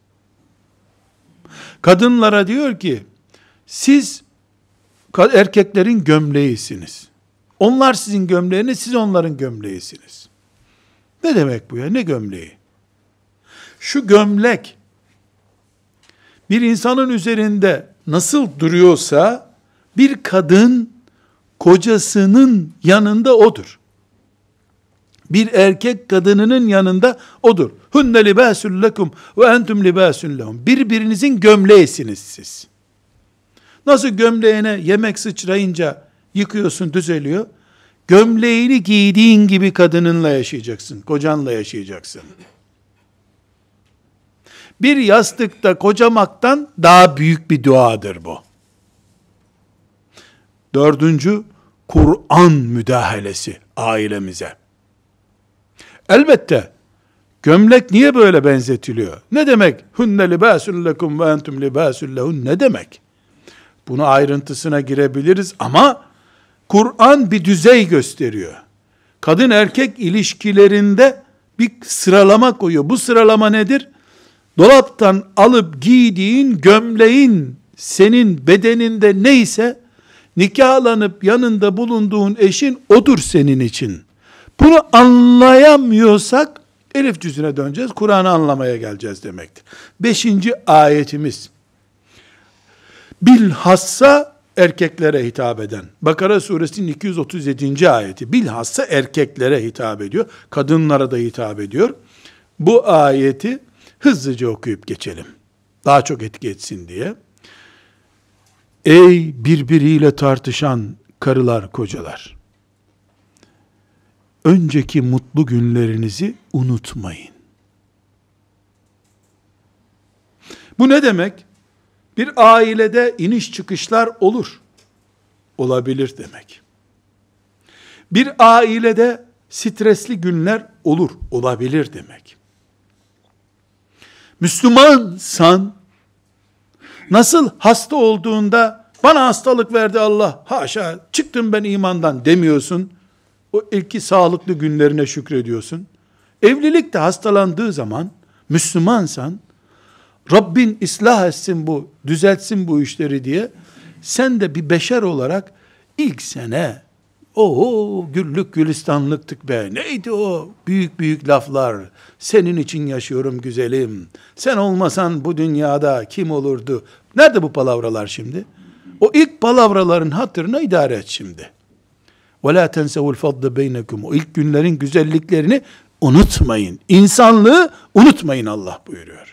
Kadınlara diyor ki siz erkeklerin gömleğisiniz. Onlar sizin gömleğiniz, siz onların gömleğisiniz. Ne demek bu ya? Ne gömleği? Şu gömlek bir insanın üzerinde nasıl duruyorsa bir kadın kocasının yanında odur. Bir erkek kadınının yanında odur. Hunne libâsün lekum ve entum libâsün lehum. Birbirinizin gömleğisiniz siz. Nasıl gömleğine yemek sıçrayınca yıkıyorsun, düzeliyor. Gömleğini giydiğin gibi kadınınla yaşayacaksın, kocanla yaşayacaksın. Bir yastıkta kocamaktan daha büyük bir duadır bu. 4. Kur'an müdahalesi ailemize. Elbette gömlek niye böyle benzetiliyor? Ne demek? Hunne libâsün lekum ve entum libâsün lehun ne demek? Bunu ayrıntısına girebiliriz ama Kur'an bir düzey gösteriyor. Kadın erkek ilişkilerinde bir sıralama koyuyor. Bu sıralama nedir? Dolaptan alıp giydiğin gömleğin senin bedeninde neyse nikahlanıp yanında bulunduğun eşin odur senin için. Bunu anlayamıyorsak elif cüzüne döneceğiz. Kur'an'ı anlamaya geleceğiz demektir. 5. ayetimiz bilhassa erkeklere hitap eden. Bakara suresinin 237. ayeti. Bilhassa erkeklere hitap ediyor. Kadınlara da hitap ediyor. Bu ayeti hızlıca okuyup geçelim. Daha çok etki etsin diye. Ey birbiriyle tartışan karılar, kocalar! Önceki mutlu günlerinizi unutmayın. Bu ne demek? Bir ailede iniş çıkışlar olur. Olabilir demek. Bir ailede stresli günler olur. Olabilir demek. Müslümansan, nasıl hasta olduğunda, bana hastalık verdi Allah, haşa, çıktım ben imandan demiyorsun, o ilki sağlıklı günlerine şükrediyorsun. Evlilikte hastalandığı zaman, Müslümansan, Rabbin ıslah etsin bu, düzeltsin bu işleri diye, sen de bir beşer olarak, ilk sene, oho güllük gülistanlıktık be, neydi o büyük büyük laflar, senin için yaşıyorum güzelim, sen olmasan bu dünyada kim olurdu, nerede bu palavralar şimdi? O ilk palavraların hatırına idare et şimdi. وَلَا تَنْسَوُ الْفَضْلَ بَيْنَكُمْ O ilk günlerin güzelliklerini unutmayın. İnsanlığı unutmayın Allah buyuruyor.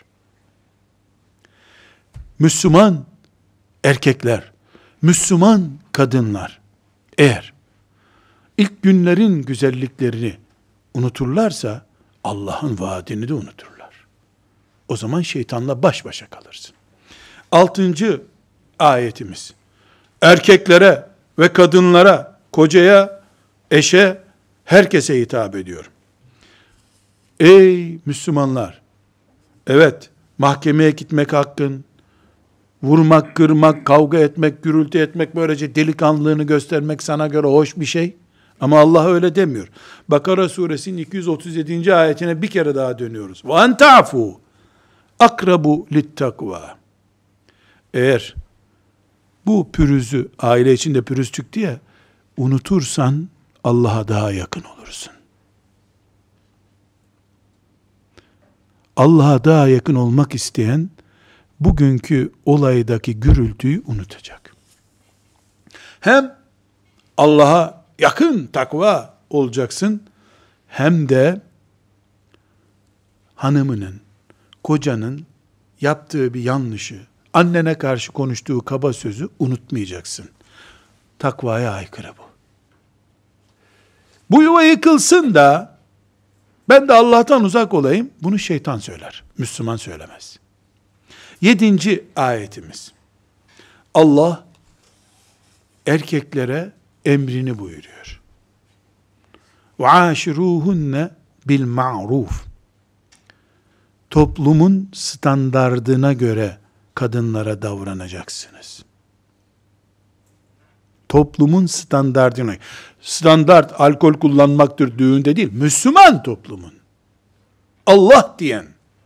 Müslüman erkekler, Müslüman kadınlar, eğer ilk günlerin güzelliklerini unuturlarsa, Allah'ın vaadini de unuturlar. O zaman şeytanla baş başa kalırsın. 6. ayetimiz, erkeklere ve kadınlara, kocaya, eşe, herkese hitap ediyor. Ey Müslümanlar! Evet, mahkemeye gitmek hakkın, vurmak, kırmak, kavga etmek, gürültü etmek, böylece delikanlılığını göstermek sana göre hoş bir şey. Ama Allah öyle demiyor. Bakara suresinin 237. ayetine bir kere daha dönüyoruz. وَاَنْ تَعْفُوا akrabu littakva. Eğer bu pürüzü, aile içinde pürüz çıktı ya, unutursan Allah'a daha yakın olursun. Allah'a daha yakın olmak isteyen, bugünkü olaydaki gürültüyü unutacak. Hem Allah'a yakın takva olacaksın, hem de hanımının, kocanın yaptığı bir yanlışı, annene karşı konuştuğu kaba sözü unutmayacaksın. Takvaya aykırı bu. Bu yuva yıkılsın da ben de Allah'tan uzak olayım, bunu şeytan söyler. Müslüman söylemez. 7. ayetimiz. Allah erkeklere emrini buyuruyor. وَعَاشِرُوهُنَّ بِالْمَعْرُوفِ. Toplumun standardına göre kadınlara davranacaksınız. Toplumun standardına. Standart alkol kullanmaktır düğünde değil. Müslüman toplumun. Allah diyen,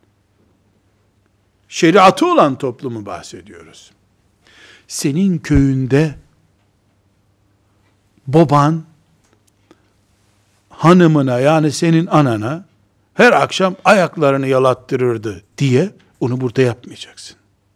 şeriatı olan toplumu bahsediyoruz. Senin köyünde baban hanımına, yani senin anana her akşam ayaklarını yalattırırdı diye onu burada yapmayacaksın.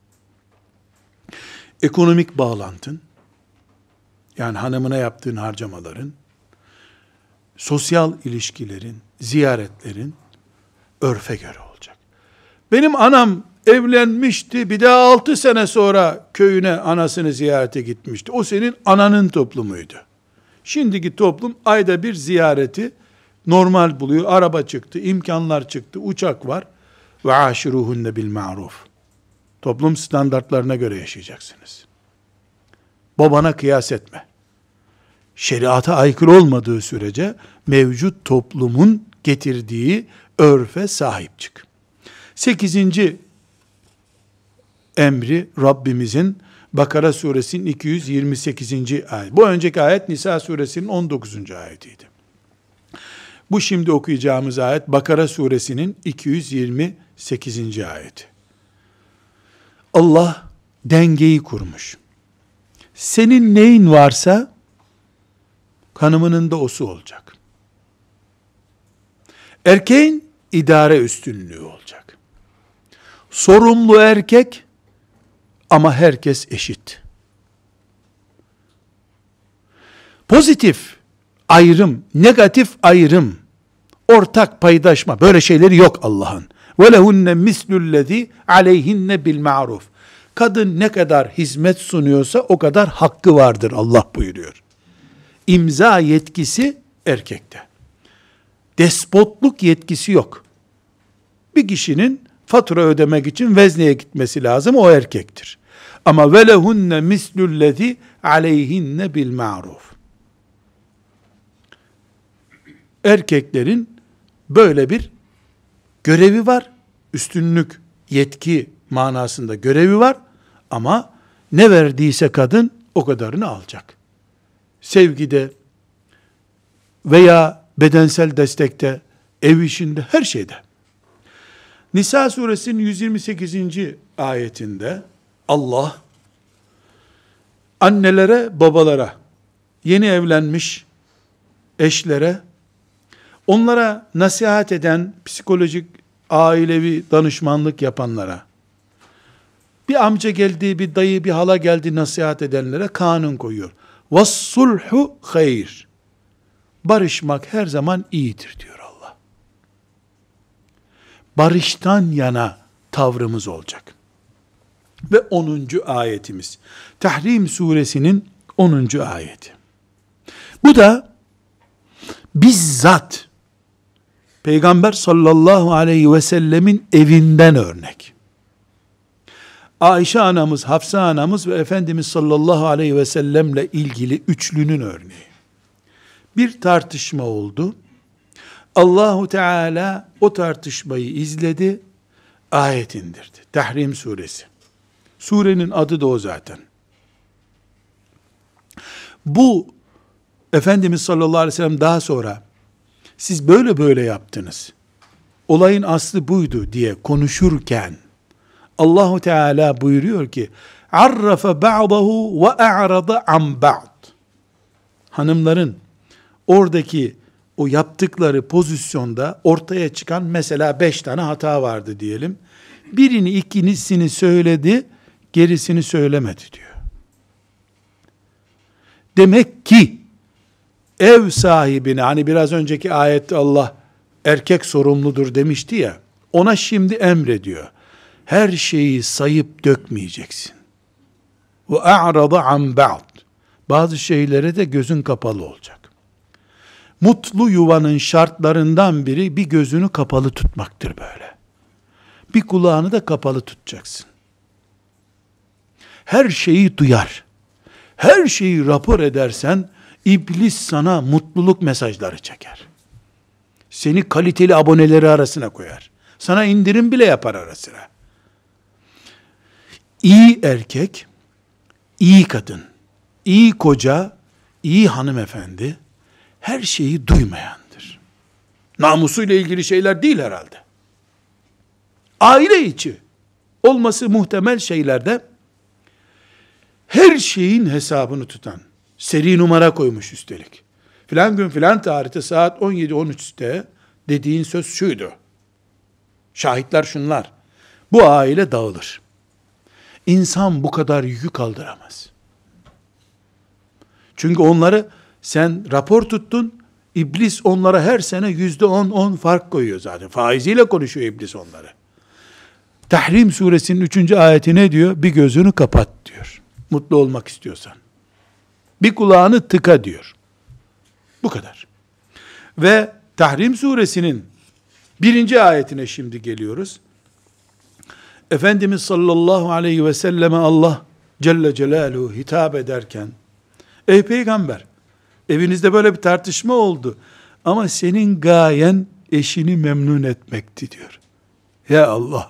Ekonomik bağlantın, yani hanımına yaptığın harcamaların, sosyal ilişkilerin, ziyaretlerin örfe göre olacak. Benim anam evlenmişti, bir daha 6 sene sonra köyüne anasını ziyarete gitmişti. O senin ananın toplumuydu. Şimdiki toplum ayda bir ziyareti normal buluyor. Araba çıktı, imkanlar çıktı, uçak var. Ve aşiruhunne bil ma'ruf. Toplum standartlarına göre yaşayacaksınız. Babana kıyas etme. Şeriata aykırı olmadığı sürece mevcut toplumun getirdiği örfe sahip çık. 8. emri Rabbimizin Bakara suresinin 228. ayet. Bu önceki ayet Nisa suresinin 19. ayetiydi. Bu şimdi okuyacağımız ayet Bakara suresinin 228. ayeti. Allah dengeyi kurmuş. Senin neyin varsa hanımının da osu olacak. Erkeğin idare üstünlüğü olacak. Sorumlu erkek ama herkes eşit. Pozitif ayrım, negatif ayrım, ortak paydaşma, böyle şeyleri yok Allah'ın. وَلَهُنَّ مِثْلُ الَّذ۪ي عَلَيْهِنَّ بِالْمَعْرُوفِ. Kadın ne kadar hizmet sunuyorsa o kadar hakkı vardır Allah buyuruyor. İmza yetkisi erkekte. Despotluk yetkisi yok. Bir kişinin fatura ödemek için vezneye gitmesi lazım, o erkektir. Ama وَلَهُنَّ مِثْلُ الَّذ۪ي عَلَيْهِنَّ بِالْمَعْرُوفِ. Erkeklerin böyle bir görevi var. Üstünlük, yetki manasında görevi var. Ama ne verdiyse kadın o kadarını alacak. Sevgide veya bedensel destekte, ev işinde, her şeyde. Nisa suresinin 128. ayetinde Allah annelere, babalara, yeni evlenmiş eşlere, onlara nasihat eden, psikolojik, ailevi danışmanlık yapanlara, bir amca geldi, bir dayı, bir hala geldi nasihat edenlere kanun koyuyor. وَالصُّلْحُ خَيْرٌ. Barışmak her zaman iyidir diyor Allah. Barıştan yana tavrımız olacak. Ve 10. ayetimiz. Tahrim suresinin 10. ayeti. Bu da bizzat Peygamber sallallahu aleyhi ve sellemin evinden örnek. Ayşe anamız, Hafsa anamız ve Efendimiz sallallahu aleyhi ve sellemle ilgili üçlünün örneği. Bir tartışma oldu. Allahu Teala o tartışmayı izledi, ayet indirdi. Tahrim suresi. Surenin adı da o zaten. Bu Efendimiz sallallahu aleyhi ve sellem daha sonra siz böyle böyle yaptınız, olayın aslı buydu diye konuşurken Allahu Teala buyuruyor ki arrafa ba'dahu ve a'rada an ba'd. Hanımların oradaki o yaptıkları pozisyonda ortaya çıkan mesela 5 tane hata vardı diyelim. Birini, ikincisini söyledi, gerisini söylemedi diyor. Demek ki ev sahibine, hani biraz önceki ayette Allah erkek sorumludur demişti ya, ona şimdi emrediyor. Her şeyi sayıp dökmeyeceksin. Ve a'rada an ba'd. Bazı şeylere de gözün kapalı olacak. Mutlu yuvanın şartlarından biri bir gözünü kapalı tutmaktır böyle. Bir kulağını da kapalı tutacaksın. Her şeyi duyar. Her şeyi rapor edersen iblis sana mutluluk mesajları çeker. Seni kaliteli aboneleri arasına koyar. Sana indirim bile yapar ara sıra. İyi erkek, iyi kadın, iyi koca, iyi hanımefendi her şeyi duymayandır. Namusuyla ilgili şeyler değil herhalde. Aile içi olması muhtemel şeylerde her şeyin hesabını tutan, seri numara koymuş üstelik. Filan gün filan tarihte saat 17-13'te dediğin söz şuydu. Şahitler şunlar. Bu aile dağılır. İnsan bu kadar yükü kaldıramaz. Çünkü onları sen rapor tuttun, iblis onlara her sene %10 fark koyuyor zaten. Faiziyle konuşuyor iblis onları. Tahrim suresinin 3. ayeti ne diyor? Bir gözünü kapat diyor. Mutlu olmak istiyorsan. Bir kulağını tıka diyor. Bu kadar. Ve Tahrim suresinin 1. ayetine şimdi geliyoruz. Efendimiz sallallahu aleyhi ve selleme Allah Celle Celaluhu hitap ederken, ey peygamber, evinizde böyle bir tartışma oldu ama senin gayen eşini memnun etmekti diyor. Ya Allah!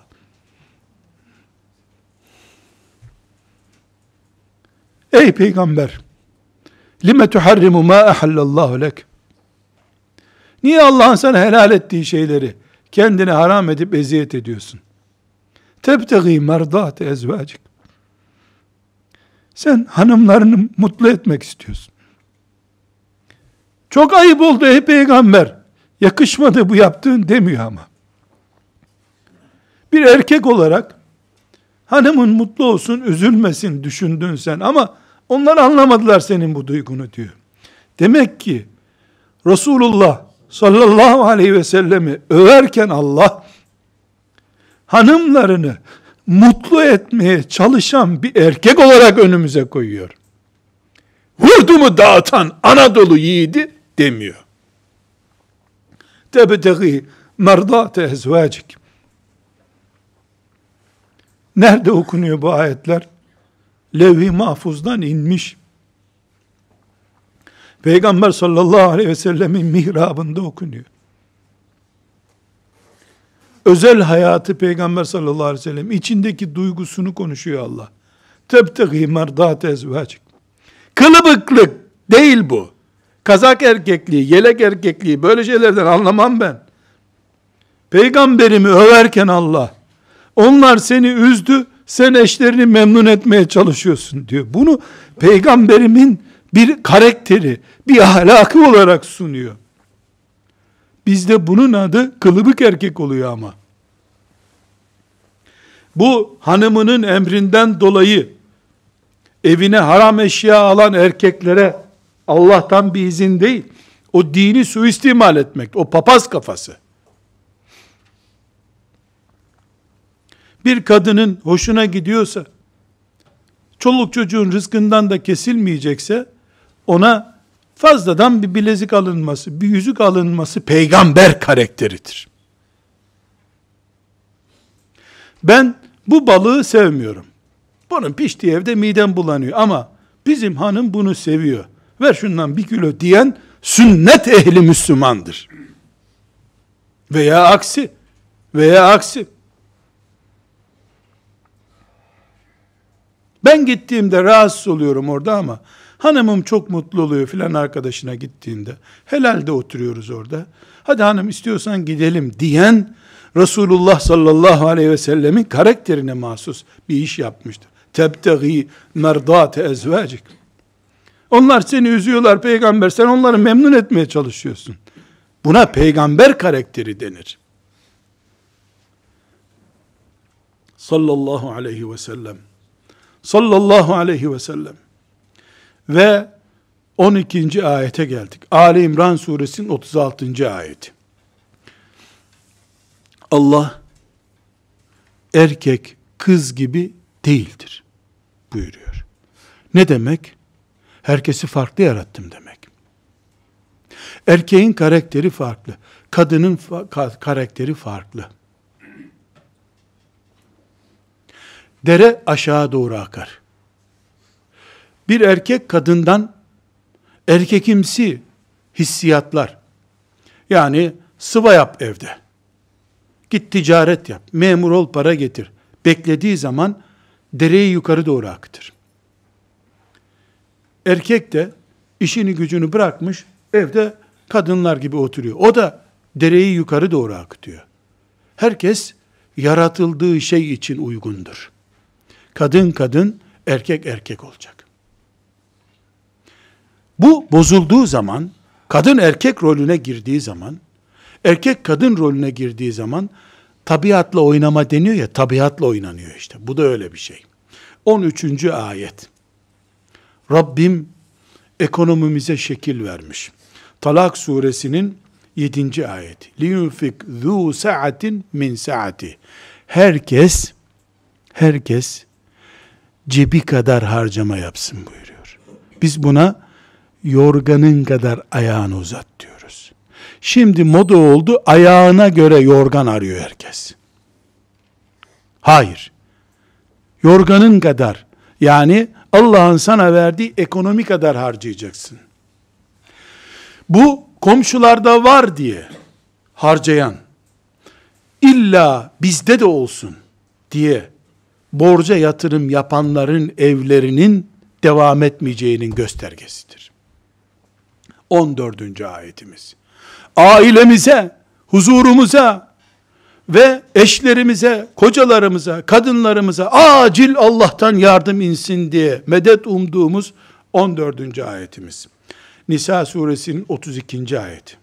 Ey peygamber! Lime tuharrimu ma ahallallahu lek? Niye Allah'ın sana helal ettiği şeyleri kendine haram edip eziyet ediyorsun? Tebtegi merdate ezvacik. Sen hanımlarını mutlu etmek istiyorsun. Çok ayıp oldu ey peygamber. Yakışmadı bu yaptığın demiyor ama. Bir erkek olarak hanımın mutlu olsun, üzülmesin düşündün sen ama onlar anlamadılar senin bu duygunu diyor. Demek ki Resulullah sallallahu aleyhi ve sellemi överken Allah hanımlarını mutlu etmeye çalışan bir erkek olarak önümüze koyuyor. Vurdu mu dağıtan Anadolu yiğidi demiyor. Tebtegi merdate ezvacik. Nerede okunuyor bu ayetler? Levh-i Mahfuz'dan inmiş. Peygamber sallallahu aleyhi ve sellemin mihrabında okunuyor. Özel hayatı Peygamber sallallahu aleyhi ve sellem içindeki duygusunu konuşuyor Allah. Tebtegi merdate ezvacik. Kılıbıklık değil bu. Kazak erkekliği, yelek erkekliği böyle şeylerden anlamam ben. Peygamberimi överken Allah, onlar seni üzdü, sen eşlerini memnun etmeye çalışıyorsun diyor. Bunu peygamberimin bir karakteri, bir ahlakı olarak sunuyor. Bizde bunun adı kılıbık erkek oluyor ama. Bu hanımının emrinden dolayı evine haram eşya alan erkeklere Allah'tan bir izin değil, o dini suistimal etmek, o papaz kafası. Bir kadının hoşuna gidiyorsa, çoluk çocuğun rızkından da kesilmeyecekse, ona fazladan bir bilezik alınması, bir yüzük alınması peygamber karakteridir. Ben bu balığı sevmiyorum. Bunun piştiği evde midem bulanıyor ama bizim hanım bunu seviyor. Ver şundan 1 kilo diyen sünnet ehli Müslümandır. Veya aksi. Ben gittiğimde rahatsız oluyorum orada ama hanımım çok mutlu oluyor filan arkadaşına gittiğinde. Helalde oturuyoruz orada. Hadi hanım istiyorsan gidelim diyen Resulullah sallallahu aleyhi ve sellemin karakterine mahsus bir iş yapmıştır. Tebtegi merdate ezvacik. Onlar seni üzüyorlar peygamber, sen onları memnun etmeye çalışıyorsun. Buna peygamber karakteri denir. Sallallahu aleyhi ve sellem. Sallallahu aleyhi ve sellem. Ve 12. ayete geldik. Ali İmran suresinin 36. ayeti. Allah erkek kız gibi değildir buyuruyor. Ne demek? Herkesi farklı yarattım demek. Erkeğin karakteri farklı. Kadının karakteri farklı. Dere aşağı doğru akar. Bir erkek kadından erkekimsi hissiyatlar, yani sıva yap evde, git ticaret yap, memur ol para getir, beklediği zaman dereyi yukarı doğru akıtır. Erkek de işini gücünü bırakmış, evde kadınlar gibi oturuyor. O da dereyi yukarı doğru akıtıyor. Herkes yaratıldığı şey için uygundur. Kadın kadın, erkek erkek olacak. Bu bozulduğu zaman, kadın erkek rolüne girdiği zaman, erkek kadın rolüne girdiği zaman, tabiatla oynama deniyor ya, tabiatla oynanıyor işte. Bu da öyle bir şey. 13. ayet. Rabbim ekonomimize şekil vermiş. Talak suresinin 7. ayeti. لِيُنْفِقْ ذُو سَعَةٍ مِنْ سَعَةِ. Herkes cebi kadar harcama yapsın buyuruyor. Biz buna yorganın kadar ayağını uzat diyoruz. Şimdi moda oldu, ayağına göre yorgan arıyor herkes. Hayır. Yorganın kadar, yani Allah'ın sana verdiği ekonomi kadar harcayacaksın. Bu komşularda var diye harcayan, illa bizde de olsun diye borca yatırım yapanların evlerinin devam etmeyeceğinin göstergesidir. 14. ayetimiz. Ailemize, huzurumuza ve eşlerimize, kocalarımıza, kadınlarımıza acil Allah'tan yardım insin diye medet umduğumuz 14. ayetimiz. Nisa suresinin 32. ayeti.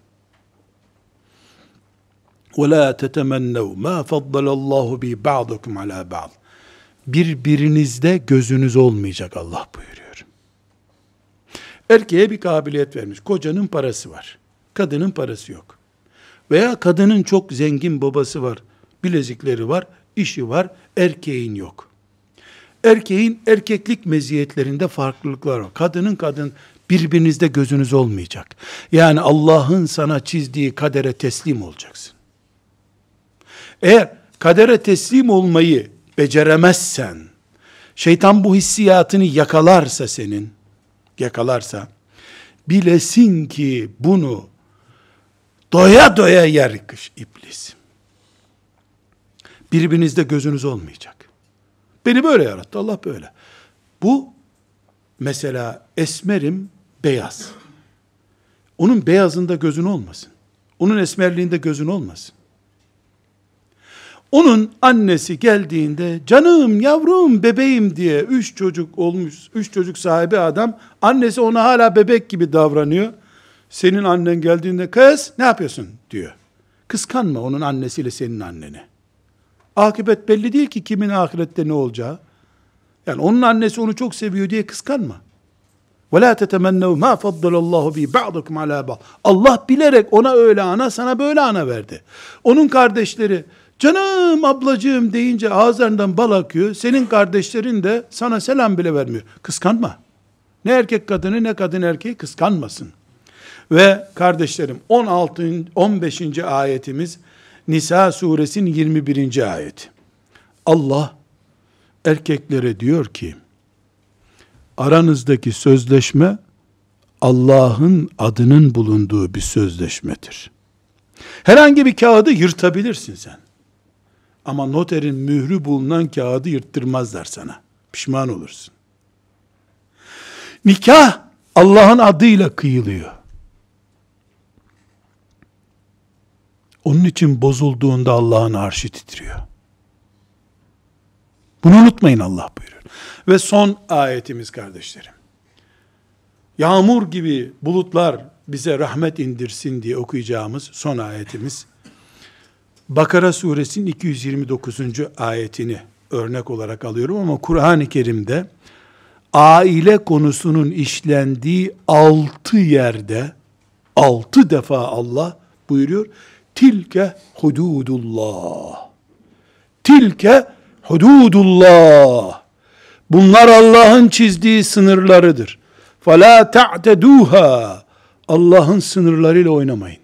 وَلَا تَتَمَنَّوْا مَا فَضَّلَ اللّٰهُ بِي بَعْضُكُمْ عَلَى بَعْضٍ. Birbirinizde gözünüz olmayacak Allah buyuruyor. Erkeğe bir kabiliyet vermiş. Kocanın parası var. Kadının parası yok. Veya kadının çok zengin babası var. Bilezikleri var, işi var. Erkeğin yok. Erkeğin erkeklik meziyetlerinde farklılıklar var. Kadın birbirinizde gözünüz olmayacak. Yani Allah'ın sana çizdiği kadere teslim olacaksın. Eğer kadere teslim olmayı beceremezsen, şeytan bu hissiyatını yakalarsa, bilesin ki bunu doya doya yer iblis. Birbirinizde gözünüz olmayacak. Beni böyle yarattı, Allah böyle. Bu mesela esmerim, beyaz. Onun beyazında gözün olmasın. Onun esmerliğinde gözün olmasın. Onun annesi geldiğinde canım, yavrum, bebeğim diye 3 çocuk olmuş, 3 çocuk sahibi adam, annesi ona hala bebek gibi davranıyor. Senin annen geldiğinde kız ne yapıyorsun diyor. Kıskanma onun annesiyle senin anneni. Akıbet belli değil ki kimin ahirette ne olacağı. Yani onun annesi onu çok seviyor diye kıskanma. وَلَا تَتَمَنَّوْا مَا فَضَّلَ اللّٰهُ بِي بَعْضُكُمْ عَلَى بَعْضٍ. Allah bilerek ona öyle ana, sana böyle ana verdi. Onun kardeşleri, canım ablacığım deyince ağızlarından bal akıyor. Senin kardeşlerin de sana selam bile vermiyor. Kıskanma. Ne erkek kadını ne kadın erkeği kıskanmasın. Ve kardeşlerim 15. ayetimiz Nisa suresinin 21. ayeti. Allah erkeklere diyor ki, aranızdaki sözleşme Allah'ın adının bulunduğu bir sözleşmedir. Herhangi bir kağıdı yırtabilirsin sen. Ama noterin mührü bulunan kağıdı yırttırmazlar sana. Pişman olursun. Nikah Allah'ın adıyla kıyılıyor. Onun için bozulduğunda Allah'ın arşı titriyor. Bunu unutmayın, Allah buyuruyor. Ve son ayetimiz kardeşlerim. Yağmur gibi bulutlar bize rahmet indirsin diye okuyacağımız son ayetimiz. Bakara suresinin 229. ayetini örnek olarak alıyorum ama Kur'an-ı Kerim'de aile konusunun işlendiği 6 yerde 6 defa Allah buyuruyor. Tilke hududullah. Tilke hududullah. Bunlar Allah'ın çizdiği sınırlarıdır. فَلَا تَعْتَدُوهَا. Allah'ın sınırlarıyla oynamayın.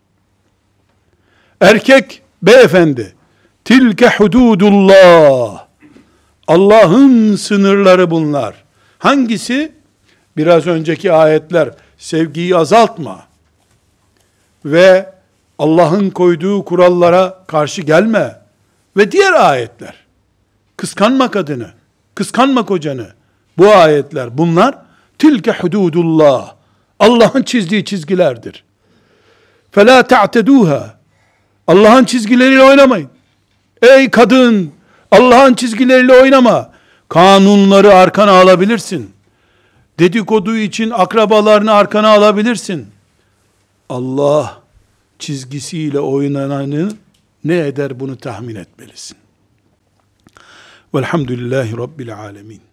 Erkek, beyefendi, tilke hududullah. Allah'ın sınırları bunlar. Hangisi? Biraz önceki ayetler, sevgiyi azaltma ve Allah'ın koyduğu kurallara karşı gelme ve diğer ayetler, kıskanma kadını, kıskanma kocanı, bu ayetler, bunlar tilke hududullah, Allah'ın çizdiği çizgilerdir. فَلَا تَعْتَدُوهَا. Allah'ın çizgileriyle oynamayın. Ey kadın, Allah'ın çizgileriyle oynama. Kanunları arkana alabilirsin. Dedikodu için akrabalarını arkana alabilirsin. Allah çizgisiyle oynananı ne eder bunu tahmin etmelisin. Velhamdülillahi Rabbil alemin.